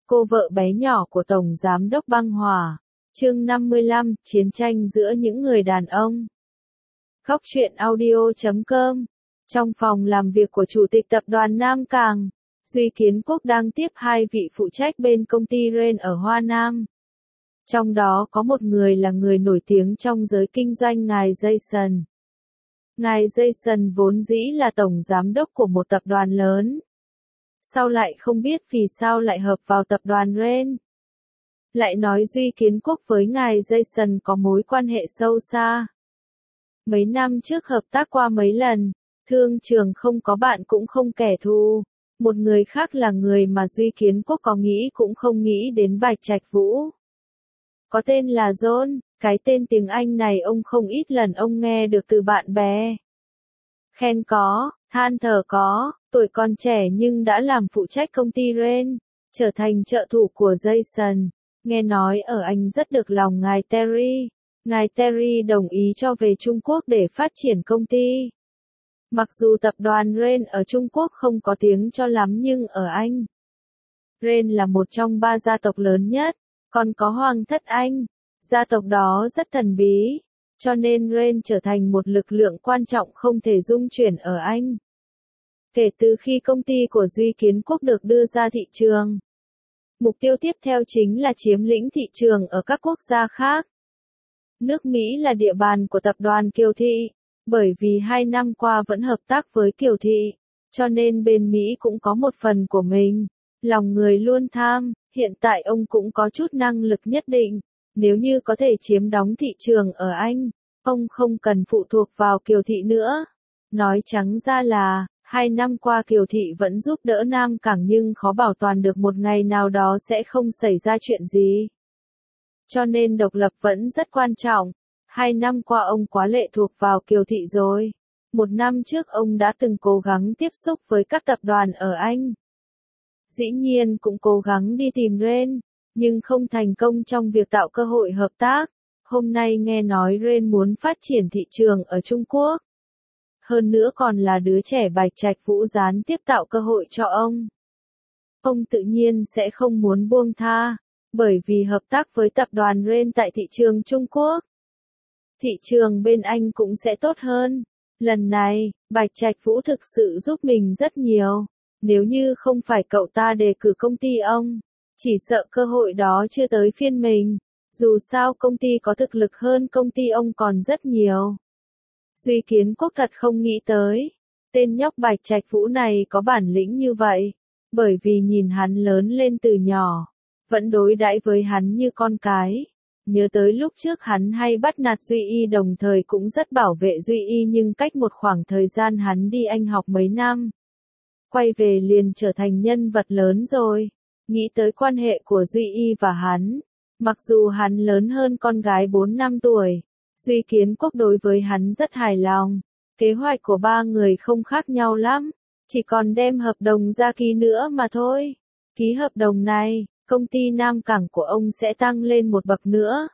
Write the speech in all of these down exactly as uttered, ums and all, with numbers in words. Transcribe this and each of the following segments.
cô vợ bé nhỏ của Tổng Giám đốc Băng Hòa. Chương năm mươi lăm, Chiến tranh giữa những người đàn ông. Góc truyện audio chấm com. Trong phòng làm việc của Chủ tịch Tập đoàn Nam Càng, Duy Kiến Quốc đang tiếp hai vị phụ trách bên công ty Ren ở Hoa Nam. Trong đó có một người là người nổi tiếng trong giới kinh doanh, ngài Jason. Ngài Jason vốn dĩ là tổng giám đốc của một tập đoàn lớn. Sau lại không biết vì sao lại hợp vào tập đoàn Ren. Lại nói Duy Kiến Quốc với ngài Jason có mối quan hệ sâu xa. Mấy năm trước hợp tác qua mấy lần, thương trường không có bạn cũng không kẻ thù. Một người khác là người mà Duy Kiến Quốc có nghĩ cũng không nghĩ đến, Bạch Trạch Vũ. Có tên là John, cái tên tiếng Anh này ông không ít lần ông nghe được từ bạn bè. Khen có, than thở có, tuổi còn trẻ nhưng đã làm phụ trách công ty Ren, trở thành trợ thủ của Jason. Nghe nói ở Anh rất được lòng ngài Terry. Ngài Terry đồng ý cho về Trung Quốc để phát triển công ty. Mặc dù tập đoàn Ren ở Trung Quốc không có tiếng cho lắm nhưng ở Anh, Ren là một trong ba gia tộc lớn nhất, còn có Hoàng thất Anh. Gia tộc đó rất thần bí, cho nên Ren trở thành một lực lượng quan trọng không thể dung chuyển ở Anh. Kể từ khi công ty của Duy Kiến Quốc được đưa ra thị trường, mục tiêu tiếp theo chính là chiếm lĩnh thị trường ở các quốc gia khác. Nước Mỹ là địa bàn của tập đoàn Kiều Thị, bởi vì hai năm qua vẫn hợp tác với Kiều Thị, cho nên bên Mỹ cũng có một phần của mình. Lòng người luôn tham, hiện tại ông cũng có chút năng lực nhất định. Nếu như có thể chiếm đóng thị trường ở Anh, ông không cần phụ thuộc vào Kiều Thị nữa. Nói trắng ra là, hai năm qua Kiều Thị vẫn giúp đỡ Nam Cảng nhưng khó bảo toàn được một ngày nào đó sẽ không xảy ra chuyện gì. Cho nên độc lập vẫn rất quan trọng. Hai năm qua ông quá lệ thuộc vào Kiều Thị rồi. Một năm trước ông đã từng cố gắng tiếp xúc với các tập đoàn ở Anh. Dĩ nhiên cũng cố gắng đi tìm Ren, nhưng không thành công trong việc tạo cơ hội hợp tác. Hôm nay nghe nói Ren muốn phát triển thị trường ở Trung Quốc. Hơn nữa còn là đứa trẻ Bạch Trạch Vũ gián tiếp tạo cơ hội cho ông. Ông tự nhiên sẽ không muốn buông tha, bởi vì hợp tác với tập đoàn Ren tại thị trường Trung Quốc, thị trường bên Anh cũng sẽ tốt hơn. Lần này, Bạch Trạch Vũ thực sự giúp mình rất nhiều. Nếu như không phải cậu ta đề cử công ty ông, chỉ sợ cơ hội đó chưa tới phiên mình. Dù sao công ty có thực lực hơn công ty ông còn rất nhiều. Duy Kiến Quốc thật không nghĩ tới, tên nhóc Bạch Trạch Vũ này có bản lĩnh như vậy, bởi vì nhìn hắn lớn lên từ nhỏ, vẫn đối đãi với hắn như con cái. Nhớ tới lúc trước hắn hay bắt nạt Duy Y đồng thời cũng rất bảo vệ Duy Y, nhưng cách một khoảng thời gian hắn đi Anh học mấy năm, quay về liền trở thành nhân vật lớn rồi. Nghĩ tới quan hệ của Duy Y và hắn, mặc dù hắn lớn hơn con gái bốn năm tuổi, Duy Kiến Quốc đối với hắn rất hài lòng. Kế hoạch của ba người không khác nhau lắm, chỉ còn đem hợp đồng ra ký nữa mà thôi. Ký hợp đồng này, công ty Nam Cảng của ông sẽ tăng lên một bậc nữa.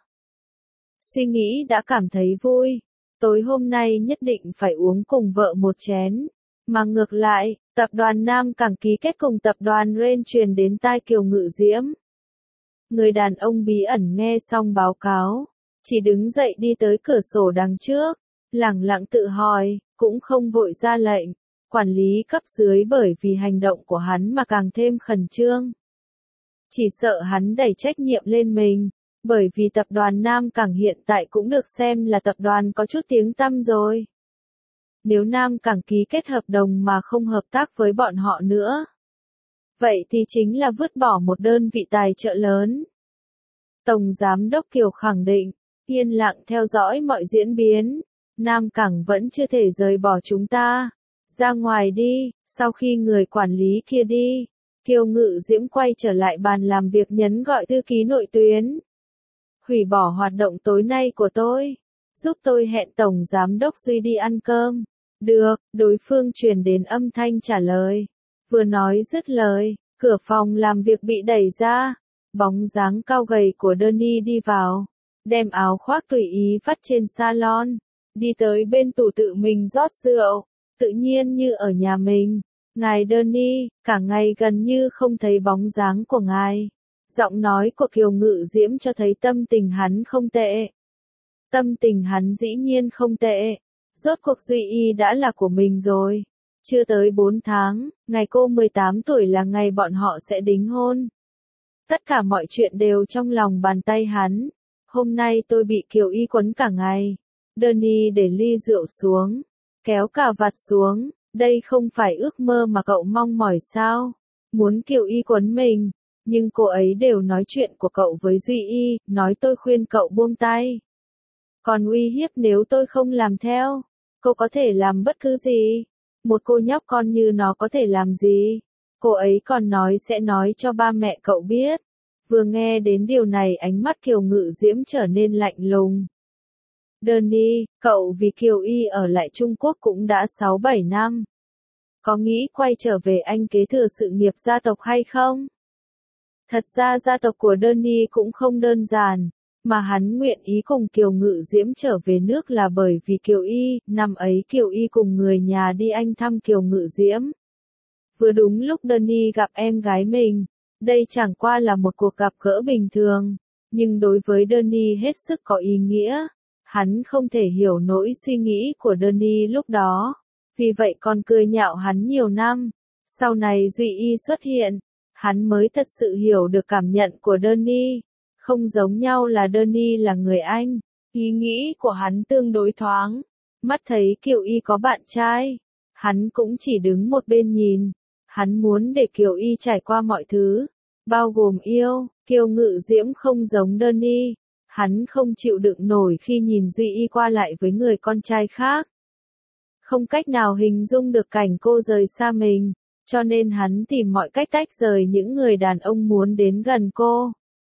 Suy nghĩ đã cảm thấy vui. Tối hôm nay nhất định phải uống cùng vợ một chén. Mà ngược lại, tập đoàn Nam Cảng ký kết cùng tập đoàn Ren truyền đến tai Kiều Ngự Diễm. Người đàn ông bí ẩn nghe xong báo cáo, chỉ đứng dậy đi tới cửa sổ đằng trước, lẳng lặng tự hỏi, cũng không vội ra lệnh. Quản lý cấp dưới bởi vì hành động của hắn mà càng thêm khẩn trương. Chỉ sợ hắn đẩy trách nhiệm lên mình, bởi vì tập đoàn Nam Cảng hiện tại cũng được xem là tập đoàn có chút tiếng tăm rồi. Nếu Nam Cảng ký kết hợp đồng mà không hợp tác với bọn họ nữa, vậy thì chính là vứt bỏ một đơn vị tài trợ lớn. Tổng Giám đốc Kiều khẳng định, yên lặng theo dõi mọi diễn biến, Nam Cảng vẫn chưa thể rời bỏ chúng ta. Ra ngoài đi. Sau khi người quản lý kia đi, Kiều Ngự Diễm quay trở lại bàn làm việc nhấn gọi thư ký nội tuyến. Hủy bỏ hoạt động tối nay của tôi. Giúp tôi hẹn Tổng Giám đốc Duy đi ăn cơm. Được, đối phương truyền đến âm thanh trả lời. Vừa nói dứt lời, cửa phòng làm việc bị đẩy ra. Bóng dáng cao gầy của Danny đi vào, đem áo khoác tùy ý vắt trên salon, đi tới bên tủ tự mình rót rượu, tự nhiên như ở nhà mình. Ngài Danny, cả ngày gần như không thấy bóng dáng của ngài. Giọng nói của Kiều Ngự Diễm cho thấy tâm tình hắn không tệ. Tâm tình hắn dĩ nhiên không tệ. Rốt cuộc Duy Y đã là của mình rồi. Chưa tới bốn tháng, ngày cô mười tám tuổi là ngày bọn họ sẽ đính hôn. Tất cả mọi chuyện đều trong lòng bàn tay hắn. Hôm nay tôi bị Kiều Y quấn cả ngày. Danny để ly rượu xuống, kéo cà vạt xuống, đây không phải ước mơ mà cậu mong mỏi sao? Muốn Kiều Y quấn mình, nhưng cô ấy đều nói chuyện của cậu với Duy Y, nói tôi khuyên cậu buông tay. Còn uy hiếp nếu tôi không làm theo, cô có thể làm bất cứ gì. Một cô nhóc con như nó có thể làm gì? Cô ấy còn nói sẽ nói cho ba mẹ cậu biết. Vừa nghe đến điều này ánh mắt Kiều Ngự Diễm trở nên lạnh lùng. Danny, cậu vì Kiều Y ở lại Trung Quốc cũng đã sáu bảy năm. Có nghĩ quay trở về Anh kế thừa sự nghiệp gia tộc hay không? Thật ra gia tộc của Danny cũng không đơn giản, mà hắn nguyện ý cùng Kiều Ngự Diễm trở về nước là bởi vì Kiều Y, năm ấy Kiều Y cùng người nhà đi Anh thăm Kiều Ngự Diễm. Vừa đúng lúc Danny gặp em gái mình, đây chẳng qua là một cuộc gặp gỡ bình thường, nhưng đối với Danny hết sức có ý nghĩa. Hắn không thể hiểu nỗi suy nghĩ của Danny lúc đó, vì vậy còn cười nhạo hắn nhiều năm. Sau này Duy Y xuất hiện, hắn mới thật sự hiểu được cảm nhận của Danny. Không giống nhau là Danny là người Anh, ý nghĩ của hắn tương đối thoáng. Mắt thấy Kiều Y có bạn trai, hắn cũng chỉ đứng một bên nhìn. Hắn muốn để Kiều Y trải qua mọi thứ, bao gồm yêu. Kiều Ngự Diễm không giống Danny. Hắn không chịu đựng nổi khi nhìn Duy Y qua lại với người con trai khác. Không cách nào hình dung được cảnh cô rời xa mình, cho nên hắn tìm mọi cách tách rời những người đàn ông muốn đến gần cô.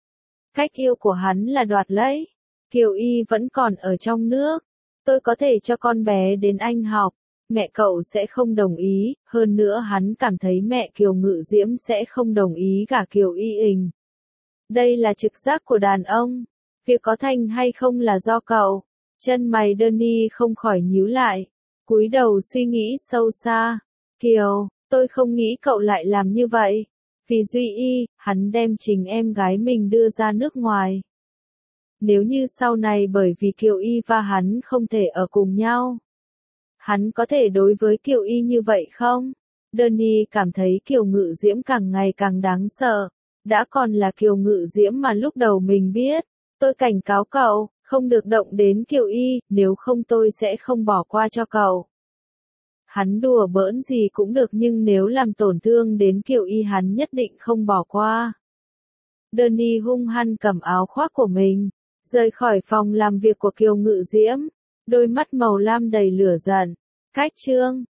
Cách yêu của hắn là đoạt lấy. Kiều Y vẫn còn ở trong nước. Tôi có thể cho con bé đến Anh học. Mẹ cậu sẽ không đồng ý, hơn nữa hắn cảm thấy mẹ Kiều Ngự Diễm sẽ không đồng ý gả Kiều Y ình. Đây là trực giác của đàn ông. Việc có thành hay không là do cậu. Chân mày Danny không khỏi nhíu lại. Cúi đầu suy nghĩ sâu xa. Kiều, tôi không nghĩ cậu lại làm như vậy. Vì Duy Y, hắn đem chính em gái mình đưa ra nước ngoài. Nếu như sau này bởi vì Kiều Y và hắn không thể ở cùng nhau, hắn có thể đối với Kiều Y như vậy không? Danny cảm thấy Kiều Ngự Diễm càng ngày càng đáng sợ. Đã còn là Kiều Ngự Diễm mà lúc đầu mình biết. Tôi cảnh cáo cậu, không được động đến Kiều Y, nếu không tôi sẽ không bỏ qua cho cậu. Hắn đùa bỡn gì cũng được nhưng nếu làm tổn thương đến Kiều Y hắn nhất định không bỏ qua. Danny hung hăng cầm áo khoác của mình, rời khỏi phòng làm việc của Kiều Ngự Diễm, đôi mắt màu lam đầy lửa giận. Cách chương